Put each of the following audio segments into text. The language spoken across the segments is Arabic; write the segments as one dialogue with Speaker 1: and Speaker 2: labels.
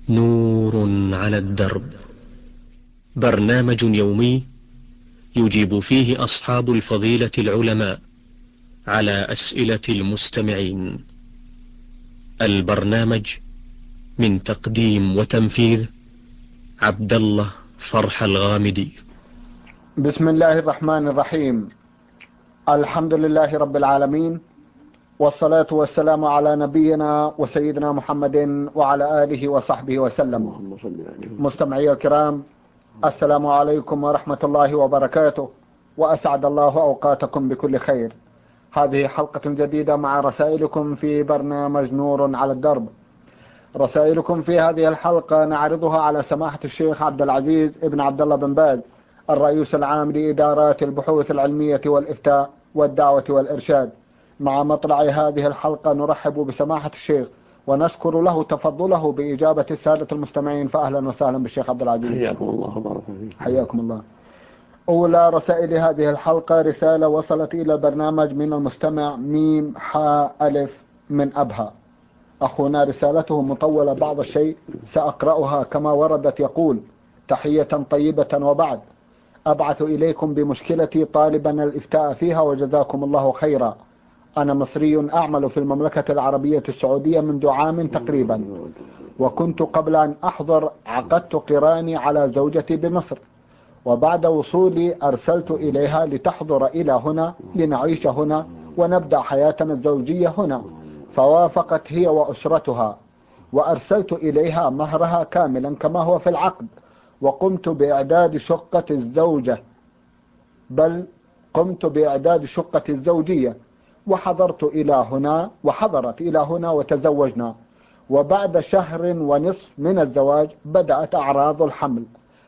Speaker 1: نور على الدرب، برنامج يومي يجيب فيه أصحاب الفضيلة العلماء على أسئلة المستمعين. البرنامج من تقديم وتنفيذ عبد الله فرح الغامدي.
Speaker 2: بسم الله الرحمن الرحيم. الحمد لله رب العالمين، والصلاة والسلام على نبينا وسيدنا محمد وعلى آله وصحبه وسلم. مستمعي الكرام، السلام عليكم ورحمة الله وبركاته، وأسعد الله أوقاتكم بكل خير. هذه حلقة جديدة مع رسائلكم في برنامج نور على الدرب. رسائلكم في هذه الحلقة نعرضها على سماحة الشيخ عبد العزيز ابن عبد الله بن باز، الرئيس العام لإدارات البحوث العلمية والإفتاء والدعوة والإرشاد. مع مطلع هذه الحلقة نرحب بسماحة الشيخ ونشكر له تفضله بإجابة السادة المستمعين، فأهلا وسهلا بالشيخ عبد العزيز.
Speaker 3: حياكم الله وبارك فيكم.
Speaker 2: حياكم الله. أولى رسائل هذه الحلقة رسالة وصلت إلى البرنامج من المستمع ميم حاء ألف من أبها. أخونا رسالته مطولة بعض الشيء، سأقرأها كما وردت. يقول: تحية طيبة وبعد، أبعث إليكم بمشكلتي طالبا الإفتاء فيها وجزاكم الله خيرا. أنا مصري أعمل في المملكة العربية السعودية منذ عام تقريبا، وكنت قبل أن أحضر عقدت قراني على زوجتي بمصر، وبعد وصولي أرسلت إليها لتحضر إلى هنا لنعيش هنا ونبدأ حياتنا الزوجية هنا، فوافقت هي وأسرتها، وأرسلت إليها مهرها كاملا كما هو في العقد، وقمت بإعداد شقة الزوجة، بل قمت بإعداد شقة الزوجية، وحضرت إلى هنا وحضرت إلى هنا وتزوجنا. وبعد شهر ونصف من الزواج بدأت أعراض الحمل،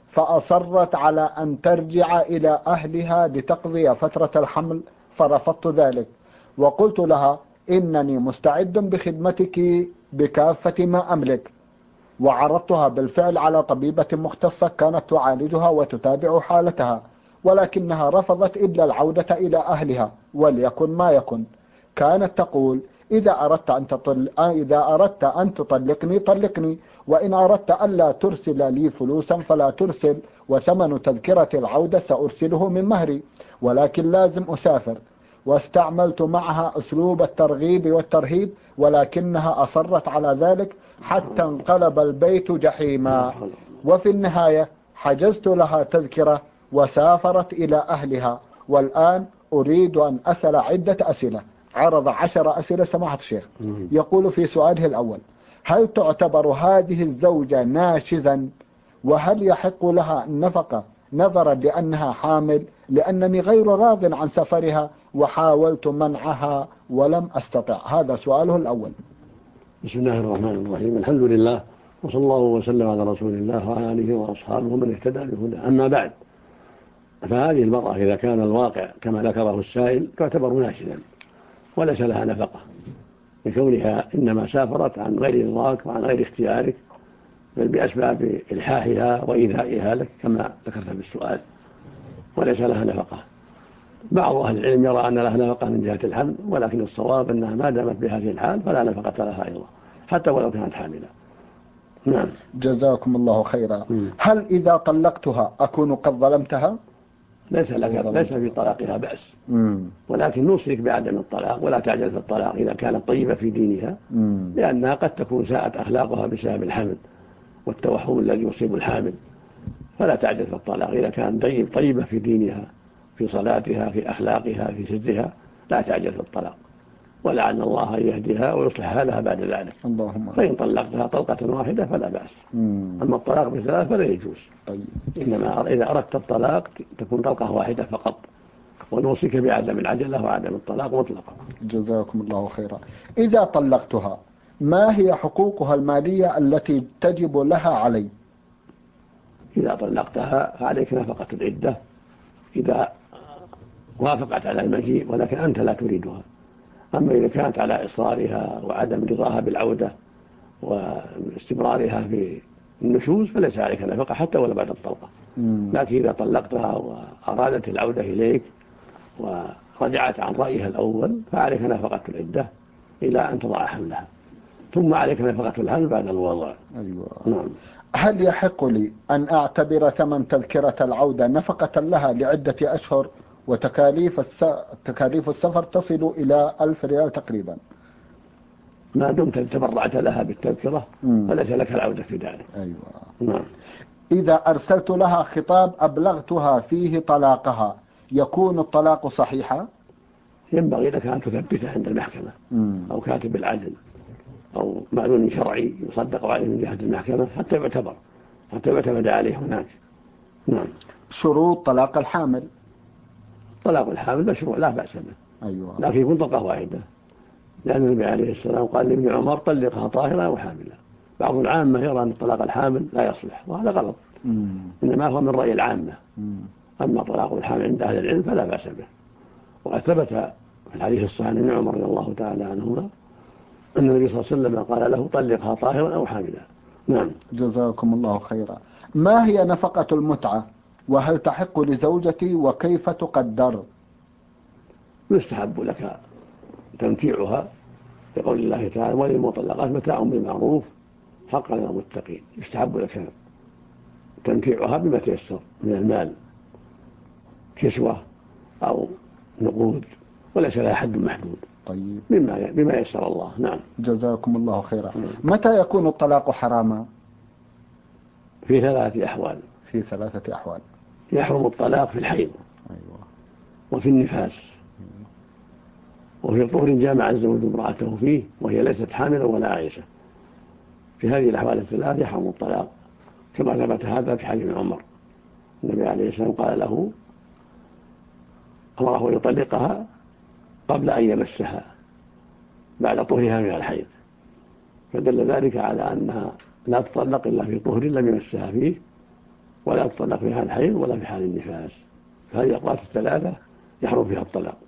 Speaker 2: فأصرت على أن ترجع إلى أهلها لتقضي فترة الحمل، فرفضت ذلك وقلت لها إنني مستعد بخدمتك بكافة ما أملك، وعرضتها بالفعل على طبيبة مختصة كانت تعالجها وتتابع حالتها، ولكنها رفضت إلا العودة إلى أهلها وليكن ما يكن. كانت تقول: إذا أردت أن تطلقني طلقني، وإن أردت ألا ترسل لي فلوسا فلا ترسل، وثمن تذكرة العودة سأرسله من مهري، ولكن لازم أسافر. واستعملت معها أسلوب الترغيب والترهيب، ولكنها أصرت على ذلك حتى انقلب البيت جحيما، وفي النهاية حجزت لها تذكرة وسافرت إلى أهلها. والآن أريد أن أسأل عدة أسئلة. عرض 10 أسئلة سماحة الشيخ. يقول في سؤاله الأول: هل تعتبر هذه الزوجة ناشزا؟ وهل يحق لها النفقة نظرا لأنها حامل؟ لأنني غير راض عن سفرها وحاولت منعها ولم أستطع. هذا سؤاله الأول.
Speaker 3: بسم الله الرحمن الرحيم. الحمد لله، وصلى الله وسلم على رسول الله وعلى آله وأصحابه ومن اهتدى بهداه. أما بعد، فهذه المرأة إذا كان الواقع كما ذكره السائل تعتبر ناشزا وليس لها نفقة، لكونها إنما سافرت عن غير رضاك وعن غير اختيارك، بل بأسباب إلحاحها وإيذائها لك كما ذكرت بالسؤال، وليس لها نفقة. بعض أهل العلم يرى أن لها نفقة من جهة الحمل، ولكن الصواب أنها ما دامت بهذه الحال فلا نفقة لها أيضا حتى ولو كانت حاملة. نعم.
Speaker 2: جزاكم الله خيرا. هل إذا طلقتها أكون قد ظلمتها؟
Speaker 3: ليس في طلاقها بأس، ولكن نوصيك بعدم الطلاق، ولا تعجل في الطلاق إذا كانت طيبة في دينها، لأنها قد تكون ساءت أخلاقها بسبب الحمل والتوحم الذي يصيب الحامل، فلا تعجل في الطلاق. إذا كان طيبة في دينها، في صلاتها، في أخلاقها، في سرها، لا تعجل في الطلاق، ولعل الله أن يهديها ويصلح حالها بعد ذلك.
Speaker 2: اللهم.
Speaker 3: فإن طلقتها طلقة واحدة فلا بأس. أما الطلاق بثلاث فلا يجوز. إنما إذا أردت الطلاق تكون طلقة واحدة فقط، ونوصيك بعدم العجلة وعدم الطلاق مطلقا.
Speaker 2: جزاكم الله خيرا. إذا طلقتها ما هي حقوقها المالية التي تجب لها علي؟
Speaker 3: إذا طلقتها فعليك نفقة العدة إذا وافقت على المجيء، ولكن أنت لا تريدها. أما إذا كانت على إصرارها وعدم رضاها بالعودة واستمرارها في النشوز فليس عليك نفقة حتى ولا بعد الطلقة. لكن إذا طلقتها وأرادت العودة إليك ورجعت عن رأيها الأول فعليك نفقة العدة إلى أن تضع حملها، ثم عليك نفقة الحمل بعد الوضع.
Speaker 2: أيوة.
Speaker 3: نعم.
Speaker 2: هل يحق لي أن أعتبر ثمن تذكرة العودة نفقة لها لعدة أشهر تكاليف السفر تصل إلى 1000 ريال تقريبا؟
Speaker 3: ما دمت تبرعت لها بالتذكرة فليس لك العودة في ذلك.
Speaker 2: أيوة.
Speaker 3: نعم.
Speaker 2: إذا أرسلت لها خطاب أبلغتها فيه طلاقها يكون الطلاق صحيحا؟
Speaker 3: ينبغي لك أن تثبته عند المحكمة أو كاتب العدل أو معلوم شرعي يصدق عليه من جهة المحكمة حتى يعتمد عليه هناك. نعم.
Speaker 2: شروط طلاق الحامل.
Speaker 3: طلاق الحامل مشروع لا بأس به.
Speaker 2: أيوة.
Speaker 3: لكن يكون طلقة واحدة، لأن النبي عليه السلام قال لابن عمر طلقها طاهرة أو حاملة. بعض العامة يرى أن طلاق الحامل لا يصلح، وهذا غلط. إنما هو من رأي العامة. أما طلاق الحامل عند أهل العلم فلا بأس به. وقد ثبت في الحديث الصحيح عن ابن عمر رضي الله تعالى عنهما أن النبي صلى الله عليه وسلم قال له طلقها طاهرا أو حاملا. نعم.
Speaker 2: جزاكم الله خيرا. ما هي نفقة المتعة وهل تحق لزوجتي وكيف تقدر؟
Speaker 3: يستحب لك تمتيعها لقول الله تعالى وللمطلقات متاع بالمعروف حقا على المتقين. يستحب لك تمتيعها بما تيسر من المال، كسوة أو نقود، وليس لها حد محدود.
Speaker 2: طيب.
Speaker 3: بما يسر الله. نعم.
Speaker 2: جزاكم الله خيرا. متى يكون الطلاق حراما؟
Speaker 3: في 3 أحوال.
Speaker 2: في 3 أحوال.
Speaker 3: يحرم الطلاق في الحيض.
Speaker 2: أيوة.
Speaker 3: وفي النفاس. وفي طهر جامع الزوج امرأته فيه وهي ليست حاملا ولا عائشة. في هذه الأحوال ال3 يحرم الطلاق، كما ثبت هذا في حديث عمر. النبي عليه السلام قال له أمره يطلقها قبل أن يمسها بعد طهرها من الحيض، فدل ذلك على أنها لا تطلق إلا في طهر لم يمسها فيه، ولا تطلق في حال الحيض ولا في حال النفاس. فهذه الأوقات ال3 يحرم فيها الطلاق.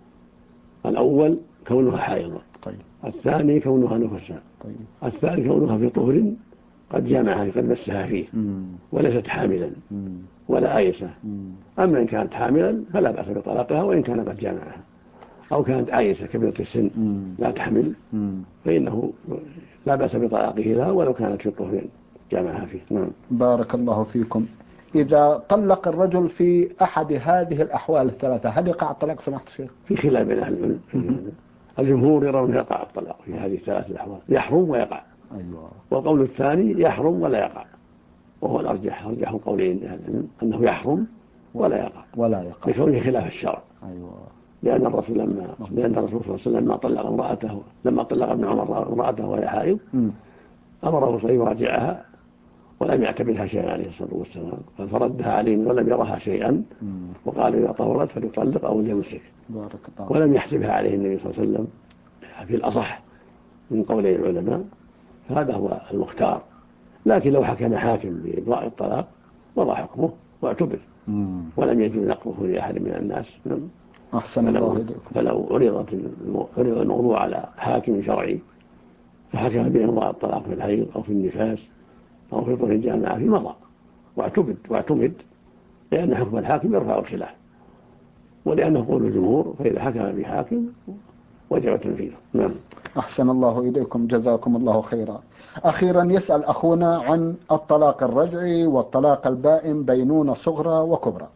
Speaker 3: الأول كونها حائضة.
Speaker 2: طيب.
Speaker 3: الثاني كونها نفساء.
Speaker 2: طيب.
Speaker 3: الثالث كونها في طهر قد جامعها قد مسها فيه وليست حاملا ولا آيسة. أما إن كانت حاملا فلا بأس بطلاقها، وإن كانت قد جامعها أو كانت آيسة كبيرة السن لا تحمل فإنه لا بأس بطلاقه لها ولو كانت في طهر جامعها فيه. نعم.
Speaker 2: بارك الله فيكم. إذا طلق الرجل في أحد هذه الأحوال ال3 هل يقع الطلاق سماحة الشيخ؟
Speaker 3: في خلاف بين أهل العلم. الجمهور يرون يقع الطلاق في هذه ال3 الأحوال، يحرم ويقع.
Speaker 2: أيوة.
Speaker 3: والقول الثاني يحرم ولا يقع، وهو الأرجح القولين أنه يحرم ولا يقع لكونه خلاف الشرع.
Speaker 2: أيوة.
Speaker 3: لأن الرسول صلى الله عليه وسلم لما طلق ابن عمر امرأته وهي حائض أمره صلى يراجعها ولم يعتبرها شيئا عليه الصلاة والسلام، فردها عليه ولم يرها شيئا وقال إذا طهرت فليطلق أو ليمسك، ولم يحسبها عليه النبي صلى الله عليه وسلم في الأصح من قولي العلماء. هذا هو المختار. لكن لو حكم حاكم بإبراء الطلاق وضع حكمه واعتبر ولم يجب نقضه لأحد من الناس.
Speaker 2: أحسن الله إليكم.
Speaker 3: فلو عرض الموضوع على حاكم شرعي فحكم بإمضاء الطلاق في الحيض أو في النفاس أو في طهر الجامعة في مضى واعتمد لأن حكم الحاكم يرفع الخلاف، ولأنه قول الجمهور فإذا حكم بحاكم وجب تنفيذه. نعم.
Speaker 2: أحسن الله إليكم جزاكم الله خيرا. أخيرا يسأل أخونا عن الطلاق الرجعي والطلاق البائن بينونة صغرى وكبرى.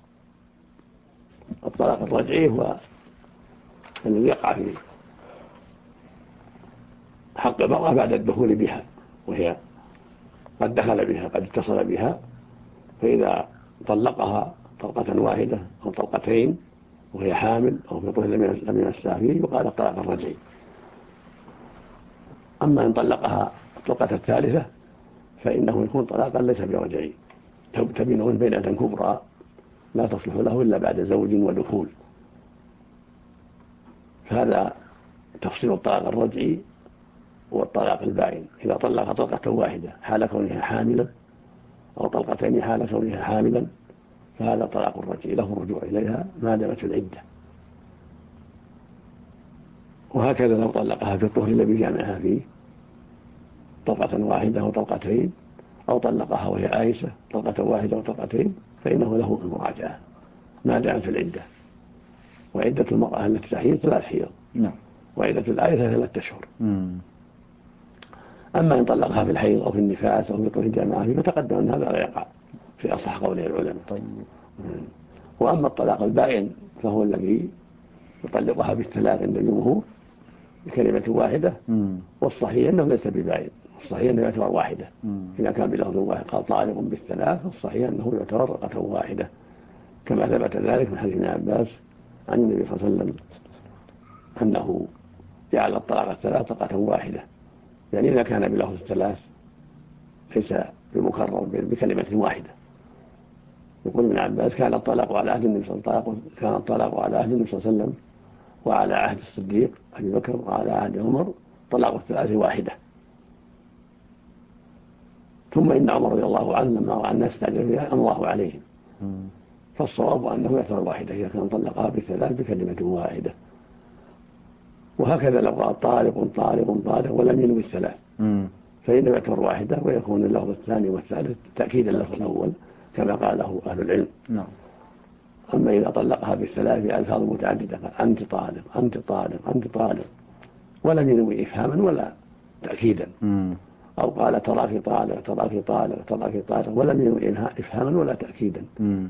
Speaker 3: الطلاق الرجعي هو الذي يقع في حق المرأة بعد الدخول بها، وهي قد دخل بها قد اتصل بها، فإذا طلقها طلقة واحدة أو طلقتين وهي حامل أو في طهر لم يمسها فيه يقال الطلاق الرجعي. أما إن طلقها الطلقة الثالثة فإنه يكون طلاقا ليس برجعي، تبين بينة كبرى لا تصلح له إلا بعد زوج ودخول. فهذا تفصيل الطلاق الرجعي والطلاق البائن. إذا طلق طلقة واحدة حال كونها حاملا أو طلقتين حال كونها حاملا فهذا طلاق الرجعي له الرجوع إليها ما دامت العدة. وهكذا لو طلقها في الطهر الذي جامعها فيه طلقة واحدة أو طلقتين أو طلقها وهي آيسة طلقة واحدة أو طلقتين فإنه له المراجعة ما دامت في العدة. وعدة المرأة التي تحيض 3 حيض.
Speaker 2: نعم.
Speaker 3: وعدة الآية 3 أشهر. أما إن طلقها في الحيض أو في النفاس أو في طهر الجامعة فتقدم أن هذا لا يقع في أصح قوله العلماء.
Speaker 2: طيب.
Speaker 3: وأما الطلاق البائن فهو الذي يطلقها بالثلاث عند الجمهور بكلمة واحدة، والصحيح أنه ليس ببائن، الصحيح أنه يعتبر واحدة. إذا كان بلفظ واحد قال طالق بالثلاث فالصحيح أنه يعتبر طلقة واحدة، كما ثبت ذلك من حديث ابن عباس عن النبي صلى الله عليه وسلم أنه جعل الطلاق الثلاث طلقة واحدة، يعني إذا كان بلفظ الثلاث ليس بمكرر بكلمة واحدة. يقول ابن عباس كان الطلاق على عهد النبي صلى الله عليه وسلم وعلى عهد الصديق أبي بكر وعلى عهد عمر طلاق الثلاث واحدة. ثم إن عمر رضي الله عنه لما رأى الناس تعجل فيها الله عليهم، فالصواب أنه يعتبر واحدة إذا كان طلقها بالثلاث بكلمة واحدة. وهكذا لو قال طالق طالق طالق ولم ينوي الثلاث فإنه يعتبر واحدة، ويكون اللفظ الثاني والثالث تأكيدا للفظ الأول كما قاله أهل العلم. أما إذا طلقها بالثلاث بألفاظ متعددة أنت طالق أنت طالق أنت طالق ولم ينوي إفهاما ولا تأكيدا، أو قال تراك طالق تراك طالق تراك طالق ولم ينوي إفهاما ولا تأكيدا،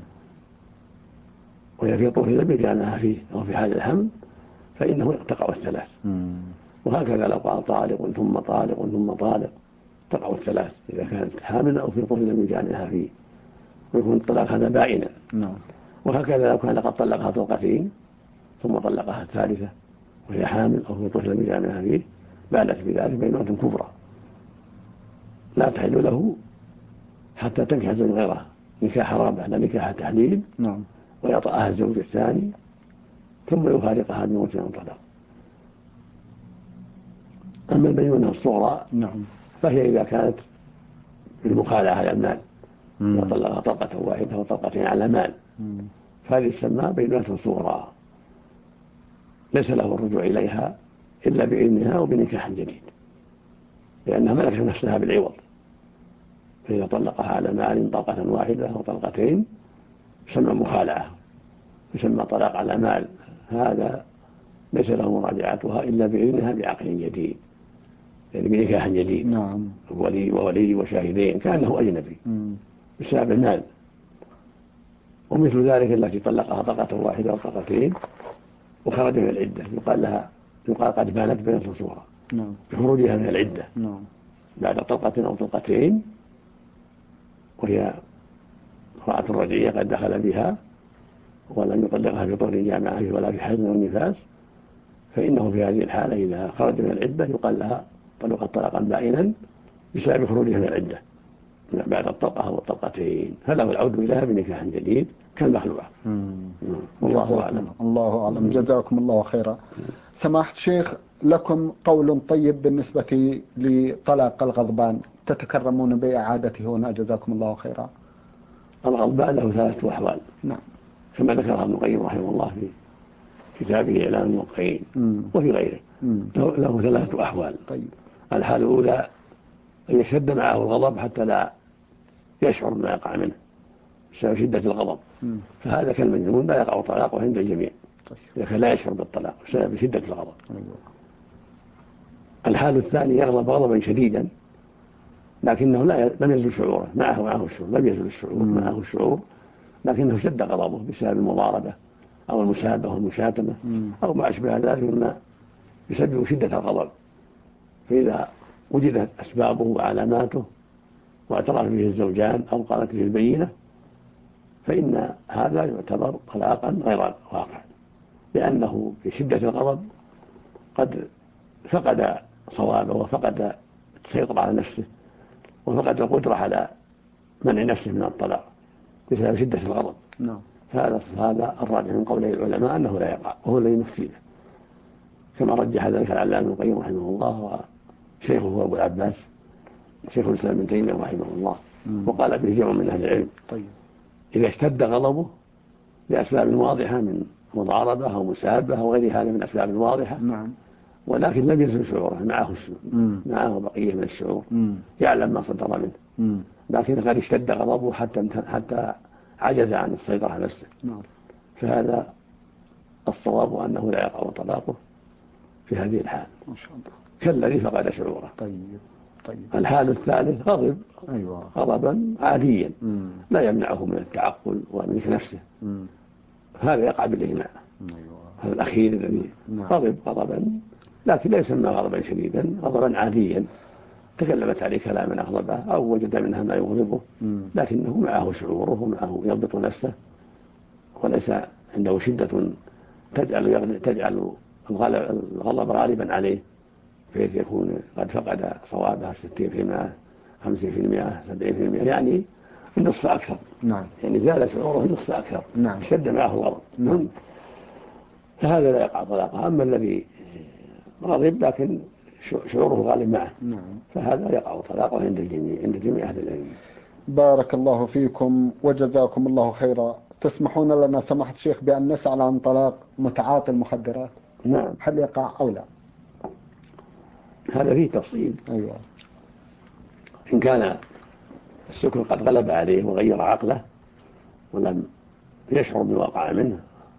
Speaker 3: وهي في طهر لم يجامعها فيه أو في حال الحمل فإنه تقع الثلاث. وهكذا لو قال طالق ثم طالق ثم طالق تقع الثلاث إذا كانت حاملة أو في طهر لم يجامعها فيه، ويكون الطلاق هذا بائنا. وهكذا لو كان قد طلقها طلقتين ثم طلقها الثالثة وهي حامل أو في طفل لم يجامعها فيه بانت بذلك بينونة كبرى لا تحل له حتى تنكح زوج غيرها نكاح رابع لا نكاح تحليل، ويطأها الزوج الثاني ثم يفارقها بموت أو طلاق. أما البينونة الصغرى فهي إذا كانت بالمخالعة على المال، وطلقها طلقة واحدة وطلقتين على مال فهذه تسمى بينونة صغرى، ليس له الرجوع إليها إلا بإذنها وبنكاح جديد، لأنها ملكت نفسها بالعوض. فإذا طلقها على مال طلقة واحدة أو طلقتين يسمى مخالعة، يسمى طلاق على مال، هذا ليس له مراجعتها إلا بإذنها بعقد جديد، يعني بنكاح جديد. ولي وشاهدين كأنه أجنبي بسبب المال. ومثل ذلك التي طلقها طلقة واحدة أو طلقتين وخرج من العدة يقال قد بانت بينة صغرى بخروجها من العدة بعد طلقة أو طلقتين، وهي امرأة رجعية قد دخل بها ولم يطلقها في طهر جامعة ولا في حيض أو نفاس، فإنه في هذه الحالة إذا خرج من العدة يقال لها طلقت طلاقا بائنا بسبب خروجها من العدة بعد الطلقة أو الطلقتين، فله العود إليها بنكاح جديد كالمخلوع. والله أعلم.
Speaker 2: الله أعلم. جزاكم الله خيرا. سماحة الشيخ، لكم قول طيب بالنسبة لطلاق الغضبان تتكرمون بإعادته هنا جزاكم الله خيرا.
Speaker 3: الغضبان له ثلاثة أحوال كما ذكرها ابن القيم رحمه الله في كتابه إعلام الموقعين وفي غيره. له ثلاثة أحوال. الحال الأولى أن يشتد معه الغضب حتى لا يشعر بما يقع منه بسبب شدة الغضب، فهذا كالمجنون لا يقع طلاقه عند الجميع لكن لا يشعر بالطلاق بسبب شدة الغضب. الحال الثاني يغضب غضبا شديدا لكنه لم يزل شعوره معه الشعور، لم يزل الشعور معه الشعور لكنه شد غضبه بسبب المضاربة أو المسابة أو المشاتمة أو ما أشبه ذلك مما يسبب شدة الغضب. فإذا وجدت أسبابه وعلاماته واعترف به الزوجان أو قالت به البينة فإن هذا يعتبر طلاقا غير واقع، لأنه في شدة الغضب قد فقد صوابه وفقد السيطرة على نفسه وفقد القدرة على منع نفسه من الطلاق بسبب شدة الغضب. فهذا الراجح من قوله العلماء أنه لا يقع، وهو الذي نفتي به كما رجح ذلك العلامة ابن القيم رحمه الله وشيخه أبو العباس شيخ الإسلام ابن تيمية رحمه الله، وقال به جمع من أهل العلم. إذا اشتد غضبه لأسباب واضحة من مضاربة أو مسابة أو غير هذا من أسباب واضحة ولكن لم يزل شعوره معه بقية من الشعور يعلم ما صدر منه، لكن قد اشتد غضبه حتى عجز عن السيطرة على نفسه، فهذا الصواب أنه لا يقع طلاقه في هذه الحال كالذي فقد شعوره.
Speaker 2: طيب.
Speaker 3: الحال الثالث غضب،
Speaker 2: أيوة.
Speaker 3: غضبا عاديا لا يمنعه من التعقل وملك نفسه، هذا يقع بالإجماع.
Speaker 2: أيوة.
Speaker 3: هذا الأخير الذي غضب غضبا لكن لا يسمى غضبا شديدا، غضبا عاديا تكلمت عليه كلاما أغضبه أو وجد منها ما يغضبه، لكنه معه شعوره ومعه يضبط نفسه، وليس عنده شدة تجعل الغضب غالبا عليه بحيث يكون قد فقد صوابه 60%، 50%، 70%، يعني النصف أكثر.
Speaker 2: نعم.
Speaker 3: يعني زال شعوره النصف أكثر.
Speaker 2: نعم.
Speaker 3: اشتد معه الغضب.
Speaker 2: نعم.
Speaker 3: فهذا لا يقع طلاقه. أما الذي غضب لكن شعوره غالب معه، فهذا يقع طلاقه عند جميع أهل العلم.
Speaker 2: بارك الله فيكم وجزاكم الله خيرا. تسمحون لنا سماحة الشيخ بأن نسأل عن طلاق متعاطي المخدرات؟
Speaker 3: نعم.
Speaker 2: هل يقع أو لا؟
Speaker 3: هذا فيه تفصيل.
Speaker 2: أيوة.
Speaker 3: إن كان السكر قد غلب عليه وغير عقله ولم يشعر بواقع منه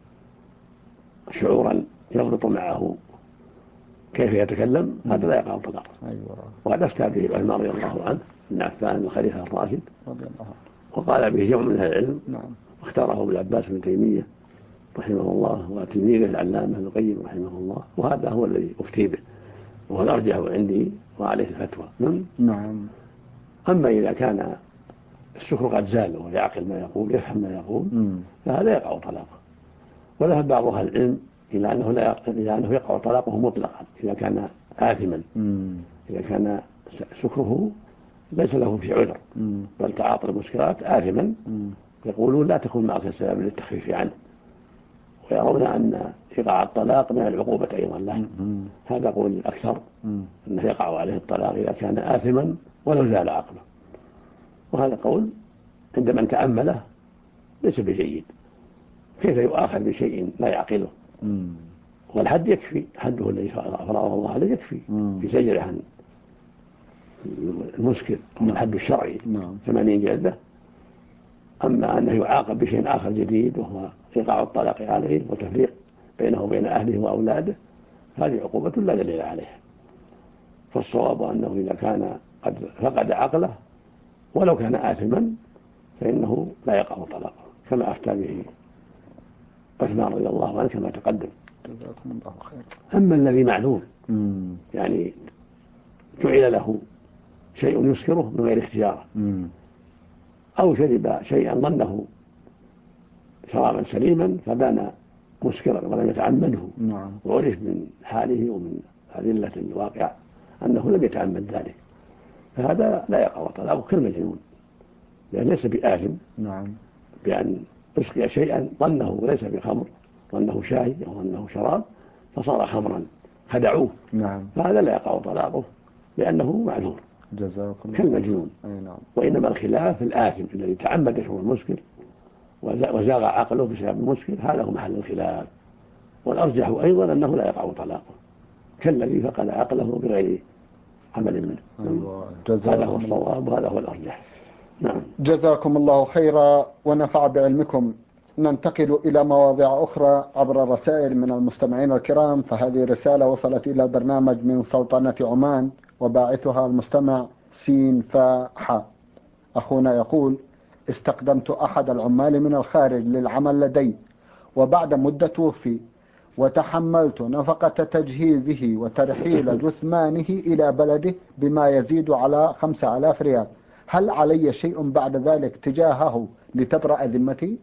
Speaker 3: شعورا يضبط معه كيف يتكلم، هذا لا يقع طلاق.
Speaker 2: أيوة.
Speaker 3: وقد أفتى به عمر رضي الله عنه بن عفان الخليفة الراشد
Speaker 2: رضي الله عنه،
Speaker 3: وقال به جمع من أهل العلم.
Speaker 2: نعم.
Speaker 3: واختاره ابن عباس بن تيمية رحمه الله وتلميذه العلامة ابن القيم رحمه الله، وهذا هو الذي أفتي به وهو الأرجح عندي وعليه الفتوى.
Speaker 2: نعم.
Speaker 3: أما إذا كان السكر قد زال ويعقل ما يقول يفهم ما يقول فهذا يقع طلاقه. وذهب بعض أهل العلم إلى أنه يقع طلاقه مطلقا إذا كان آثما، إذا كان سكره ليس له في عذر بل تعاطى المسكرات آثما، يقولون لا تكون معصية سبب للتخفيف عنه، ويرون أن إيقاع الطلاق من العقوبة أيضا له. هذا قول الأكثر أنه يقع عليه الطلاق إذا كان آثما ولو زال عقله، وهذا قول عند من تأمله ليس بجيد. كيف يؤاخذ بشيء لا يعقله؟ والحد يكفي، حده الذي فرضه الله عليه يكفي في زجر عن المسكر، الحد الشرعي 80 جلدة. أما أنه يعاقب بشيء آخر جديد وهو إيقاع الطلاق عليه وتفريق بينه وبين أهله وأولاده، هذه عقوبة لا دليل عليها. فالصواب أنه إذا كان قد فقد عقله ولو كان آثما فإنه لا يقع طلاقه كما أفتى به عثمان رضي الله عنه كما تقدم.
Speaker 2: جزاكم الله خير.
Speaker 3: أما الذي معذور يعني جعل له شيء يسكره من غير اختياره أو شرب شيئا ظنه شرابا سليما فبان مسكرا ولم يتعمده، وعرف من حاله ومن أدلة الواقع أنه لم يتعمد ذلك، فهذا لا يقع طلاقه كالمجنون، لأن ليس بآثم بأن أسقي شيئا ظنه ليس بخمر، ظنه شاي أو ظنه شراب فصار خمرا خدعوه، فهذا لا يقع طلاقه لأنه معذور كالمجنون. وإنما الخلاف الآثم الذي تعمد شرب المسكر وزاغ عقله بسبب المسكر، هذا هو محل الخلاف. والأرجح أيضا أنه لا يقع طلاقه كالذي فقد عقله بغير عمل منه. هذا هو الصواب وهذا هو الأرجح. نعم.
Speaker 2: جزاكم الله خيرا ونفع بعلمكم. ننتقل إلى مواضيع أخرى عبر الرسائل من المستمعين الكرام. فهذه رسالة وصلت إلى البرنامج من سلطنة عمان وباعثها المستمع سين فاح. أخونا يقول: استقدمت أحد العمال من الخارج للعمل لدي، وبعد مدة توفي، وتحملت نفقة تجهيزه وترحيل جثمانه إلى بلده بما يزيد على 5000 ريال. هل علي شيء بعد ذلك تجاهه لتبرأ ذمتي؟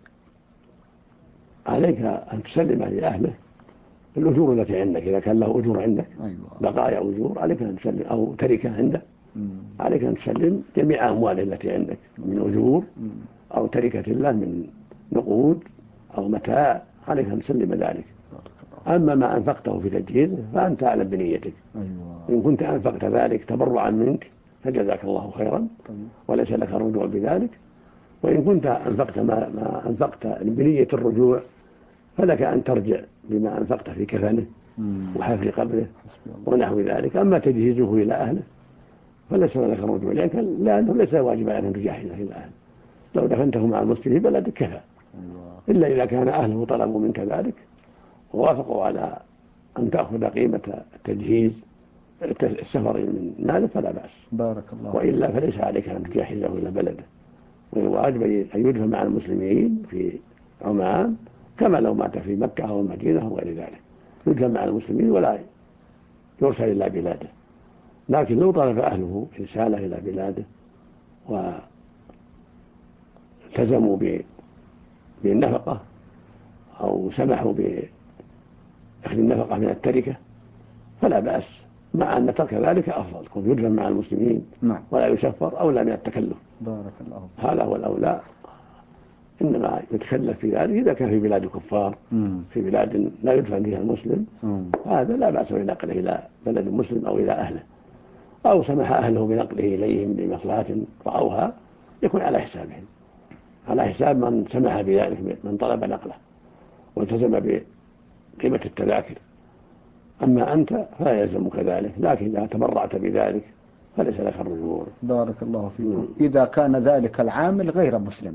Speaker 3: عليك أن تسلم لأهله الأجور التي عندك، إذا كان له أجور عندك بقايا أجور عليك أن تسلم، أو تركة عنده عليك أن تسلم جميع أمواله التي عندك من أجور أو تركة له من نقود أو متاع، عليك أن تسلم ذلك. أما ما أنفقته في تجهيزه فأنت أعلم بنيتك. إن كنت أنفقت ذلك تبرعا منك فجزاك الله خيرا وليس لك الرجوع بذلك، وإن كنت أنفقت ما أنفقت بنية الرجوع فلك أن ترجع بما أنفقت في كفنه وحفل قبره ونحو ذلك. أما تجهيزه إلى أهله فليس لك الرجوع، لأنه ليس واجب عليك أن تجهزه إلى أهله. لو دفنته مع المسلم في بلدك كفى، إلا إذا كان أهله طلبوا منك ذلك ووافقوا على أن تأخذ قيمة التجهيز السفر من ماله فلا بأس.
Speaker 2: بارك الله.
Speaker 3: وإلا فليس عليك أن تجهزه إلى بلده، والواجب أن يدفن مع المسلمين في عمان كما لو مات في مكة أو المدينة أو غير ذلك، يدفن مع المسلمين ولا يرسل إلى بلاده. لكن لو طلب أهله رسالة إلى بلاده والتزموا بالنفقة أو سمحوا بأخذ النفقة من التركة فلا بأس، مع أن ترك ذلك أفضل، يكون يدفن مع المسلمين ولا يسفر أولى من التكلف.
Speaker 2: بارك الله.
Speaker 3: هذا هو الأولى، إنما يتكلف في ذلك إذا كان في بلاد الكفار، في بلاد لا يدفن فيها المسلم، هذا لا بأس بنقله إلى بلد مسلم أو إلى أهله، أو سمح أهله بنقله إليهم بمصلحة رأوها، يكون على حسابهم، على حساب من سمح بذلك من طلب نقله والتزم بقيمة التذاكر. أما أنت فلا يلزمك ذلك، لكن إذا تبرعت بذلك فليس لك الرجوع.
Speaker 2: بارك الله فيكم. إذا كان ذلك العامل غير مسلم،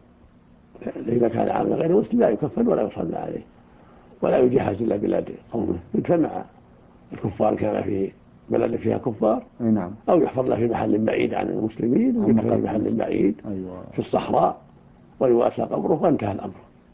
Speaker 3: إذا كان العامل غير مسلم لا يكفن ولا يصلى عليه ولا يجهز إلى بلاد قومه، يجتمع الكفار كان في بلد فيها كفار،
Speaker 2: نعم،
Speaker 3: أو يحفر له في محل بعيد عن المسلمين ويدفن في محل بعيد في الصحراء ويواسى قبره وانتهى الأمر،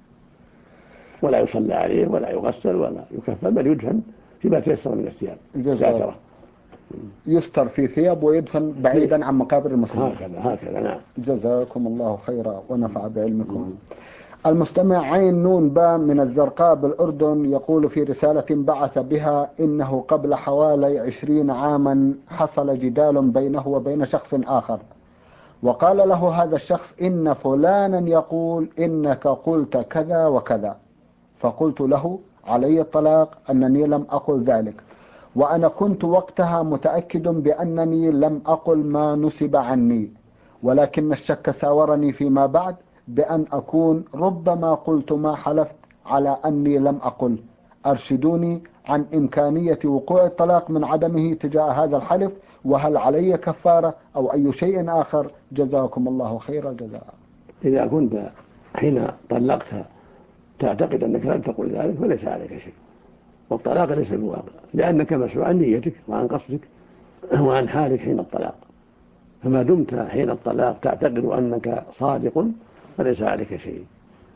Speaker 3: ولا يصلى عليه ولا يغسل ولا يكفن، بل يدفن فيما تيسر من الثياب،
Speaker 2: يستر في ثياب ويدفن بعيدا عن مقابر المسلمين.
Speaker 3: هكذا نعم.
Speaker 2: جزاكم الله خيرا ونفع بعلمكم. المستمع عين نون با من الزرقاء بالأردن يقول في رسالة بعث بها إنه قبل حوالي 20 عاما حصل جدال بينه وبين شخص آخر، وقال له هذا الشخص إن فلانا يقول إنك قلت كذا وكذا، فقلت له علي الطلاق أنني لم أقل ذلك، وأنا كنت وقتها متأكد بأنني لم أقل ما نسب عني، ولكن الشك ساورني فيما بعد بأن أكون ربما قلت ما حلفت على أني لم أقل. أرشدوني عن إمكانية وقوع الطلاق من عدمه تجاه هذا الحلف، وهل علي كفارة أو أي شيء آخر؟ جزاكم الله خير الجزاء.
Speaker 3: إذا كنت حين طلقتها تعتقد أنك لم تقل ذلك فليس عليك شيء، والطلاق ليس بواقع، لأنك مسؤول عن نيتك وعن قصدك وعن حالك حين الطلاق، فما دمت حين الطلاق تعتقد أنك صادق فليس عليك شيء.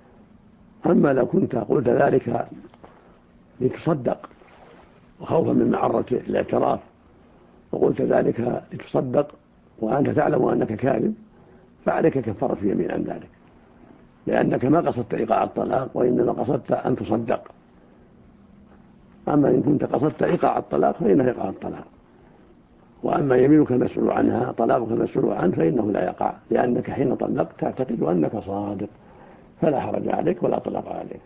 Speaker 3: أما لو كنت قلت ذلك لتصدق وخوفا من معرة الاعتراف، وقلت ذلك لتصدق وأنت تعلم أنك كاذب، فعليك كفارة يمين عن ذلك، لأنك ما قصدت إيقاع الطلاق وإنما قصدت أن تصدق. أما إن كنت قصدت إيقاع الطلاق فإنه يقع الطلاق، وأما يمينك المسؤول عنها طلاقك المسؤول عنه فإنه لا يقع، لأنك حين طلقت تعتقد أنك صادق، فلا حرج عليك ولا طلاق عليك.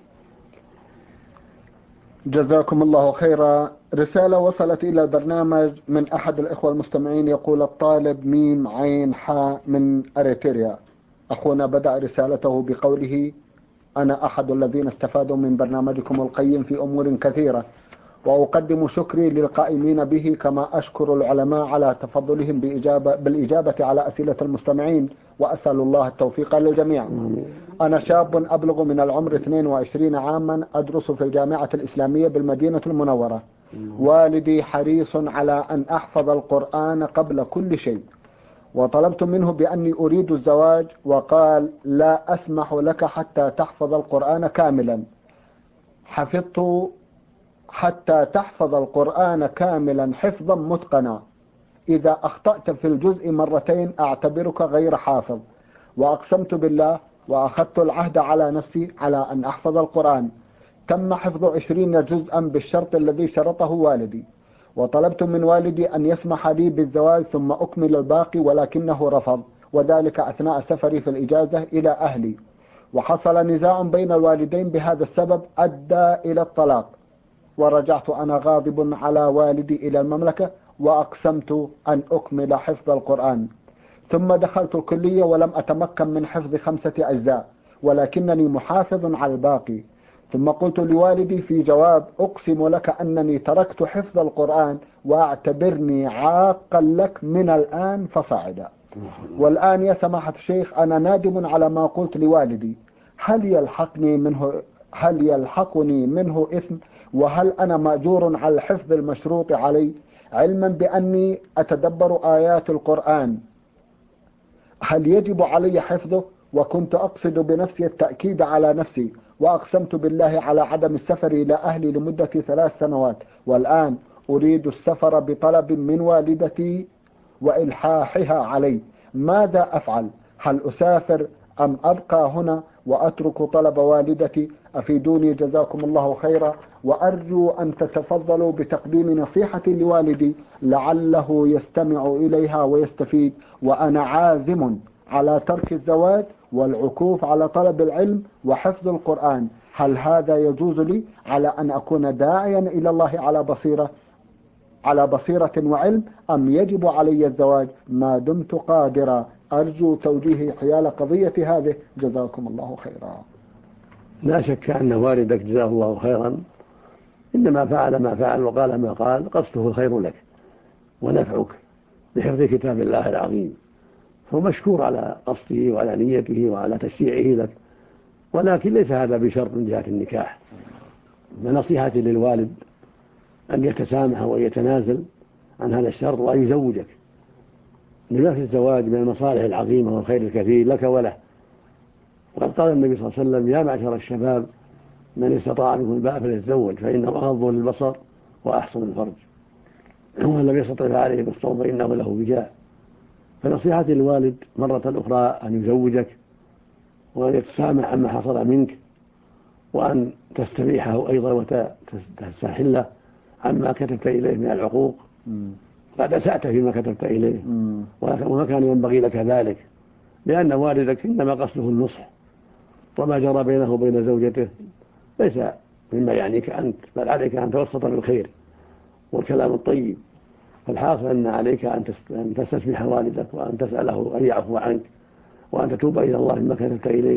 Speaker 2: جزاكم الله خيرا. رسالة وصلت إلى البرنامج من أحد الإخوة المستمعين يقول الطالب ميم عين حاء من أريتريا. أخونا بدأ رسالته بقوله أنا أحد الذين استفادوا من برنامجكم القيم في أمور كثيرة، وأقدم شكري للقائمين به، كما أشكر العلماء على تفضلهم بالإجابة على أسئلة المستمعين، وأسأل الله التوفيق للجميع. أنا شاب أبلغ من العمر 22 عاما، أدرس في الجامعة الإسلامية بالمدينة المنورة. والدي حريص على أن أحفظ القرآن قبل كل شيء، وطلبت منه بأني أريد الزواج، وقال لا أسمح لك حتى تحفظ القرآن كاملا. حفظت حتى تحفظ القرآن كاملا حفظا متقنا، إذا أخطأت في الجزء مرتين أعتبرك غير حافظ، وأقسمت بالله وأخذت العهد على نفسي على أن أحفظ القرآن. تم حفظ 20 جزءا بالشرط الذي شرطه والدي، وطلبت من والدي أن يسمح لي بالزواج ثم أكمل الباقي، ولكنه رفض، وذلك أثناء سفري في الإجازة إلى أهلي، وحصل نزاع بين الوالدين بهذا السبب أدى إلى الطلاق، ورجعت أنا غاضب على والدي إلى المملكة، وأقسمت أن أكمل حفظ القرآن. ثم دخلت الكلية ولم أتمكن من حفظ 5 أجزاء، ولكنني محافظ على الباقي. ثم قلت لوالدي في جواب أقسم لك أنني تركت حفظ القرآن، وأعتبرني عاقا لك من الآن فصاعدا. والآن يا سماحة الشيخ أنا نادم على ما قلت لوالدي، هل يلحقني منه إثم؟ وهل أنا مأجور على الحفظ المشروط علي؟ علما بأني أتدبر آيات القرآن، هل يجب علي حفظه؟ وكنت أقصد بنفسي التأكيد على نفسي، وأقسمت بالله على عدم السفر إلى أهلي لمدة 3 سنوات، والآن أريد السفر بطلب من والدتي وإلحاحها علي، ماذا أفعل؟ هل أسافر أم أبقى هنا وأترك طلب والدتي؟ أفيدوني جزاكم الله خيرا، وأرجو أن تتفضلوا بتقديم نصيحة لوالدي لعله يستمع إليها ويستفيد، وأنا عازم على ترك الزواج والعكوف على طلب العلم وحفظ القرآن. هل هذا يجوز لي على أن أكون داعيا إلى الله على بصيرة وعلم، أم يجب علي الزواج ما دمت قادرا؟ أرجو توجيهي حيال قضية هذه، جزاكم الله خيرا.
Speaker 3: لا شك أن والدك جزاه الله خيرا إنما فعل ما فعل وقال ما قال قصده الخير لك ونفعك بحفظ كتاب الله العظيم، هو مشكور على قصده وعلى نيته وعلى تشجيعه لك، ولكن ليس هذا بشرط من جهة النكاح. ونصيحتي للوالد أن يتسامح ويتنازل عن هذا الشرط وأن يزوجك، لما في الزواج من المصالح العظيمة والخير الكثير لك وله. وقد قال النبي صلى الله عليه وسلم: يا معشر الشباب من استطاع منكم الباء فليتزوج فإنه أغض للبصر وأحصن الفرج، ومن لم يستطع فعليه بالصوم فإنه له وجاء. فنصيحتي للوالد مرة أخرى أن يزوجك وأن يتسامح عما حصل منك، وأن تستبيحه أيضا وتستحله عما كتبت إليه من العقوق. قد أسأت فيما كتبت إليه وما كان ينبغي لك ذلك، لأن والدك إنما قصده النصح، وما جرى بينه وبين زوجته ليس مما يعنيك أنت، بل عليك أن توسط بالخير والكلام الطيب. فالحاصل أن عليك أن تستسمح والدك وأن تسأله أن يعفو عنك، وأن تتوب إلى الله مما كتبت إليه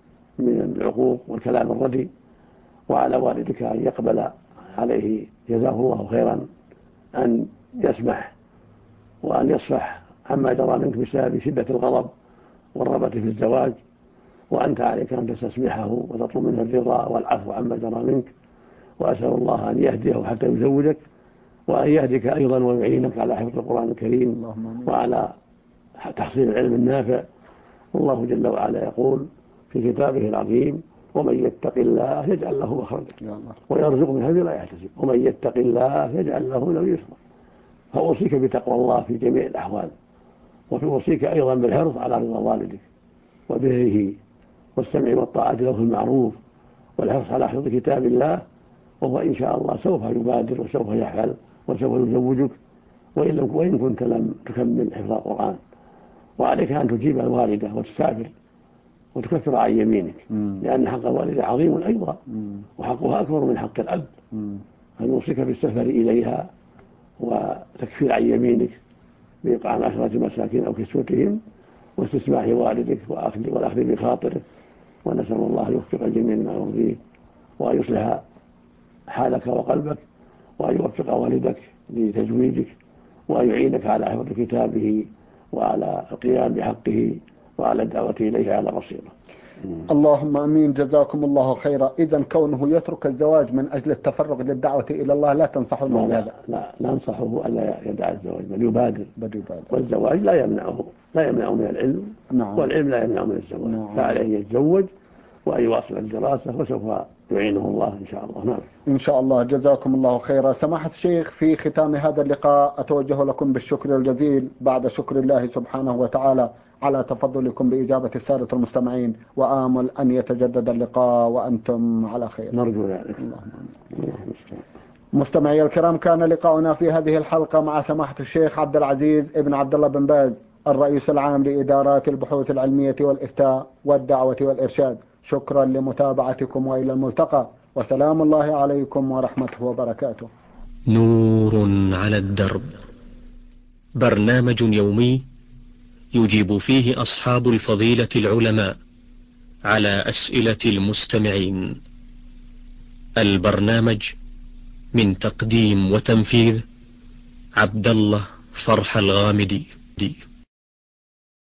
Speaker 3: من العقوق والكلام الردي. وعلى والدك أن يقبل عليه جزاه الله خيرا أن يسمح وأن يصفح عما جرى منك بسبب شدة الغضب والرغبة في الزواج، وأنت عليك أن تستسمحه وتطلب منه الرضا والعفو عما جرى منك. وأسأل الله أن يهديه حتى يزوجك، وأن يهدك أيضا ويعينك على حفظ القرآن الكريم وعلى تحصيل العلم النافع. والله جل وعلا يقول في كتابه العظيم: ومن يتق الله يجعل له مخرجا ويرزق من حيث لا يحتسب ومن يتق الله يجعل له يسرا. فأوصيك بتقوى الله في جميع الأحوال، وأوصيك أيضا بالحرص على رضا والدك وبره والسمع والطاعة له المعروف، والحرص على حفظ كتاب الله. وهو إن شاء الله سوف يبادر وسوف يفعل وسوف يزوجك وإن كنت لم تكمل حفظ القرآن. وعليك أن تجيب الوالدة وتسافر وتكفر عن يمينك، لأن حق الوالدة عظيم أيضا، وحقها أكبر من حق الأب. فنوصيك بالسفر إليها وتكفير عن يمينك بإطعام 10 مساكين أو كسوتهم واستسماح والدك والأخذ بخاطره. ونسأل الله يوفق الجميع ما يرضيه، وأن يصلح حالك وقلبك، وأن يوفق والدك لتزويجك، وأن يعينك على حفظ كتابه وعلى القيام بحقه وعلى الدعوة إليه على بصيرة.
Speaker 2: اللهم أمين، جزاكم الله خيرا. إذن كونه يترك الزواج من أجل التفرغ للدعوة إلى الله لا تنصحه بهذا؟
Speaker 3: لا أنصحه ألا يدع الزواج بل يبادر. والزواج لا يمنعه من العلم. نعم. والعلم لا يمنعه من الزواج. نعم. فعليه أن يتزوج وأن يواصل الدراسة، وسوف يعينه الله إن شاء الله. نعم
Speaker 2: إن شاء الله. جزاكم الله خيرا. سماحة الشيخ، في ختام هذا اللقاء أتوجه لكم بالشكر الجزيل بعد شكر الله سبحانه وتعالى على تفضلكم بإجابة السادة المستمعين، وآمل أن يتجدد اللقاء وأنتم على خير.
Speaker 3: نرجو ذلك.
Speaker 2: مستمعي الكرام، كان لقاؤنا في هذه الحلقة مع سماحة الشيخ عبد العزيز ابن عبد الله بن باز، الرئيس العام لإدارات البحوث العلمية والإفتاء والدعوة والإرشاد. شكرا لمتابعتكم، وإلى الملتقى، وسلام الله عليكم ورحمته وبركاته.
Speaker 1: نور على الدرب، برنامج يومي يجيب فيه أصحاب الفضيلة العلماء على أسئلة المستمعين. البرنامج من تقديم وتنفيذ عبد الله فرح الغامدي.